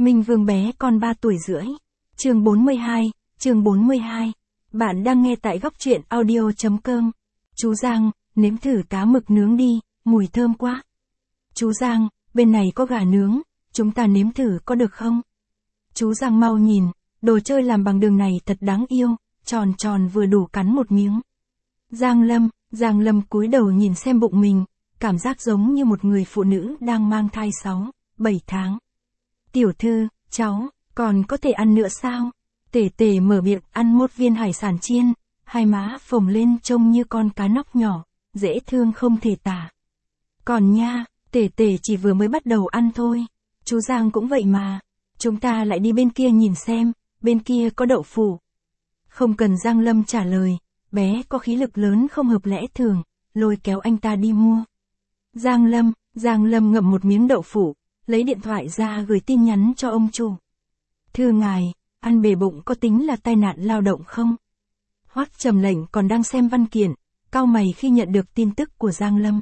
Minh Vương bé con 3 tuổi rưỡi. Chương 42, chương 42. Bạn đang nghe tại góc truyện audio.com. Chú Giang, nếm thử cá mực nướng đi, mùi thơm quá. Chú Giang, bên này có gà nướng, chúng ta nếm thử có được không? Chú Giang mau nhìn, đồ chơi làm bằng đường này thật đáng yêu, tròn tròn vừa đủ cắn một miếng. Giang Lâm cúi đầu nhìn xem bụng mình, cảm giác giống như một người phụ nữ đang mang thai 6, 7 tháng. Tiểu thư, cháu, còn có thể ăn nữa sao? Tể tể mở miệng ăn một viên hải sản chiên, hai má phồng lên trông như con cá nóc nhỏ, dễ thương không thể tả. Còn nha, tể tể chỉ vừa mới bắt đầu ăn thôi. Chú Giang cũng vậy mà. Chúng ta lại đi bên kia nhìn xem, bên kia có đậu phụ. Không cần Giang Lâm trả lời, bé có khí lực lớn không hợp lẽ thường, lôi kéo anh ta đi mua. Giang Lâm ngậm một miếng đậu phụ, lấy điện thoại ra gửi tin nhắn cho ông chủ. Thưa ngài, ăn bể bụng có tính là tai nạn lao động không? Hoắc Trầm Lệnh còn đang xem văn kiện, cau mày khi nhận được tin tức của Giang Lâm.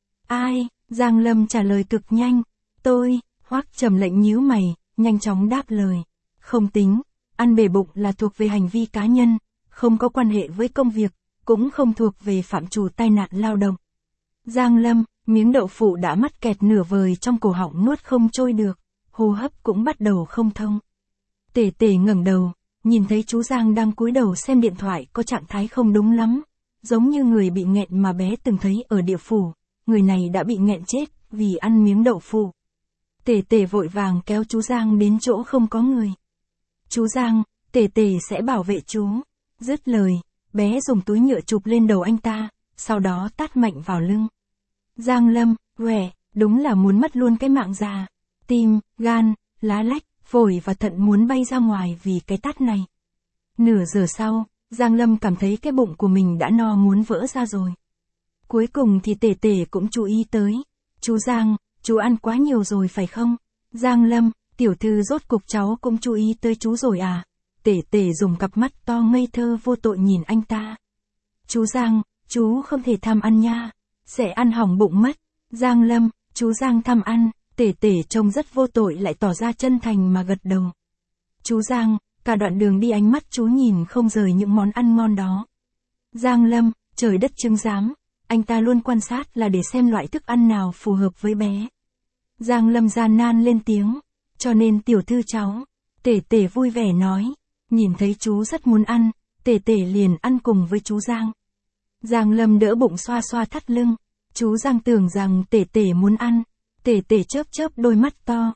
Ai? Giang Lâm trả lời cực nhanh. Tôi. Hoắc Trầm Lệnh nhíu mày, nhanh chóng đáp lời. Không tính, ăn bể bụng là thuộc về hành vi cá nhân, không có quan hệ với công việc, cũng không thuộc về phạm trù tai nạn lao động. Giang Lâm, miếng đậu phụ đã mắc kẹt nửa vời trong cổ họng nuốt không trôi được, hô hấp cũng bắt đầu không thông. Tể tể ngẩng đầu, nhìn thấy chú Giang đang cúi đầu xem điện thoại có trạng thái không đúng lắm, giống như người bị nghẹn mà bé từng thấy ở địa phủ, người này đã bị nghẹn chết vì ăn miếng đậu phụ. Tể tể vội vàng kéo chú Giang đến chỗ không có người. Chú Giang, tể tể sẽ bảo vệ chú. Dứt lời, bé dùng túi nhựa chụp lên đầu anh ta, sau đó tát mạnh vào lưng. Giang Lâm, đúng là muốn mất luôn cái mạng già. Tim, gan, lá lách, phổi và thận muốn bay ra ngoài vì cái tát này. Nửa giờ sau, Giang Lâm cảm thấy cái bụng của mình đã no muốn vỡ ra rồi. Cuối cùng thì tể tể cũng chú ý tới. Chú Giang, chú ăn quá nhiều rồi phải không? Giang Lâm, tiểu thư rốt cục cháu cũng chú ý tới chú rồi à? Tể tể dùng cặp mắt to ngây thơ vô tội nhìn anh ta. Chú Giang, chú không thể tham ăn nha, sẽ ăn hỏng bụng mất. Giang Lâm, chú Giang tham ăn. Tể tể trông rất vô tội lại tỏ ra chân thành mà gật đầu. Chú Giang, cả đoạn đường đi ánh mắt chú nhìn không rời những món ăn ngon đó. Giang Lâm, trời đất chứng giám, anh ta luôn quan sát là để xem loại thức ăn nào phù hợp với bé. Giang Lâm gian nan lên tiếng, cho nên tiểu thư cháu. Tể tể vui vẻ nói, nhìn thấy chú rất muốn ăn, tể tể liền ăn cùng với chú Giang. Giang Lâm đỡ bụng xoa xoa thắt lưng, chú Giang tưởng rằng tể tể muốn ăn. Tể tể chớp đôi mắt to.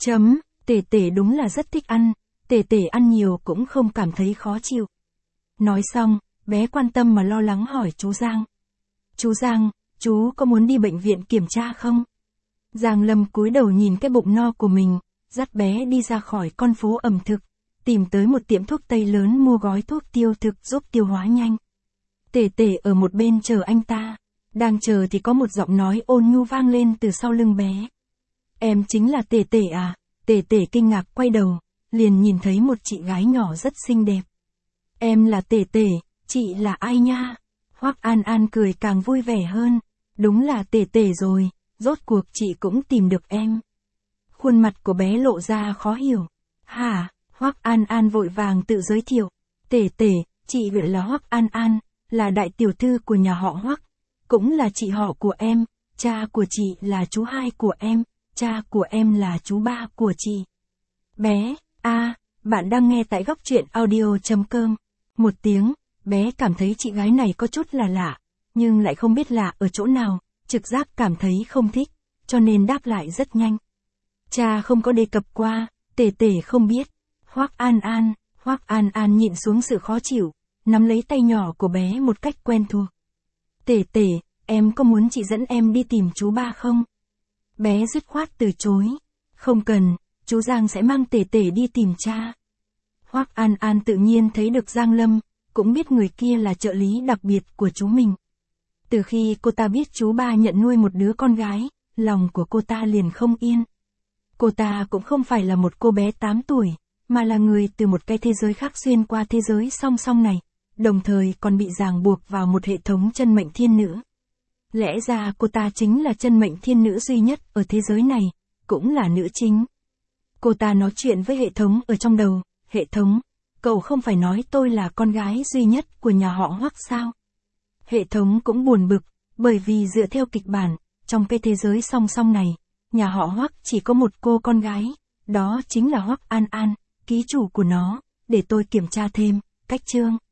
Tể tể đúng là rất thích ăn, tể tể ăn nhiều cũng không cảm thấy khó chịu. Nói xong, bé quan tâm mà lo lắng hỏi chú Giang. Chú Giang, chú có muốn đi bệnh viện kiểm tra không? Giang Lâm cúi đầu nhìn cái bụng no của mình, dắt bé đi ra khỏi con phố ẩm thực, tìm tới một tiệm thuốc tây lớn mua gói thuốc tiêu thực giúp tiêu hóa nhanh. Tể tể ở một bên chờ anh ta. Đang chờ thì có một giọng nói ôn nhu vang lên từ sau lưng bé. Em chính là tể tể à? Tể tể kinh ngạc quay đầu, liền nhìn thấy một chị gái nhỏ rất xinh đẹp. Em là tể tể, chị là ai nha? Hoắc An An cười càng vui vẻ hơn. Đúng là tể tể rồi, rốt cuộc chị cũng tìm được em. Khuôn mặt của bé lộ ra khó hiểu. Hả? Hoắc An An vội vàng tự giới thiệu. Tể tể, chị gọi là Hoắc An An, là đại tiểu thư của nhà họ Hoắc. Cũng là chị họ của em, cha của chị là chú hai của em, cha của em là chú ba của chị. Bé, bạn đang nghe tại góc truyện audio.com. Một tiếng, bé cảm thấy chị gái này có chút là lạ, nhưng lại không biết lạ ở chỗ nào, trực giác cảm thấy không thích, cho nên đáp lại rất nhanh. Cha không có đề cập qua, tể tể không biết. Hoắc An An nhịn xuống sự khó chịu, nắm lấy tay nhỏ của bé một cách quen thuộc. Tể tể, em có muốn chị dẫn em đi tìm chú ba không? Bé dứt khoát từ chối. Không cần, chú Giang sẽ mang tể tể đi tìm cha. Hoắc An An tự nhiên thấy được Giang Lâm, cũng biết người kia là trợ lý đặc biệt của chú mình. Từ khi cô ta biết chú ba nhận nuôi một đứa con gái, lòng của cô ta liền không yên. Cô ta cũng không phải là một cô bé 8 tuổi, mà là người từ một cái thế giới khác xuyên qua thế giới song song này, đồng thời còn bị ràng buộc vào một hệ thống chân mệnh thiên nữ. Lẽ ra cô ta chính là chân mệnh thiên nữ duy nhất ở thế giới này, cũng là nữ chính. Cô ta nói chuyện với hệ thống ở trong đầu. Hệ thống, cậu không phải nói tôi là con gái duy nhất của nhà họ Hoắc sao? Hệ thống cũng buồn bực, bởi vì dựa theo kịch bản, trong cái thế giới song song này, nhà họ Hoắc chỉ có một cô con gái, đó chính là Hoắc An An, ký chủ của nó, để tôi kiểm tra thêm. Cách chương